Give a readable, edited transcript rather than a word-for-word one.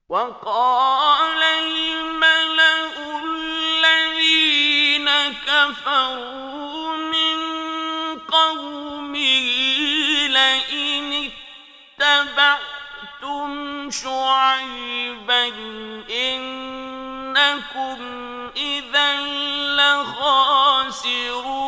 وقال الملأ الذين كفروا من قومه لئن اتبعتم شعيبا إنكم إذا لخاسرون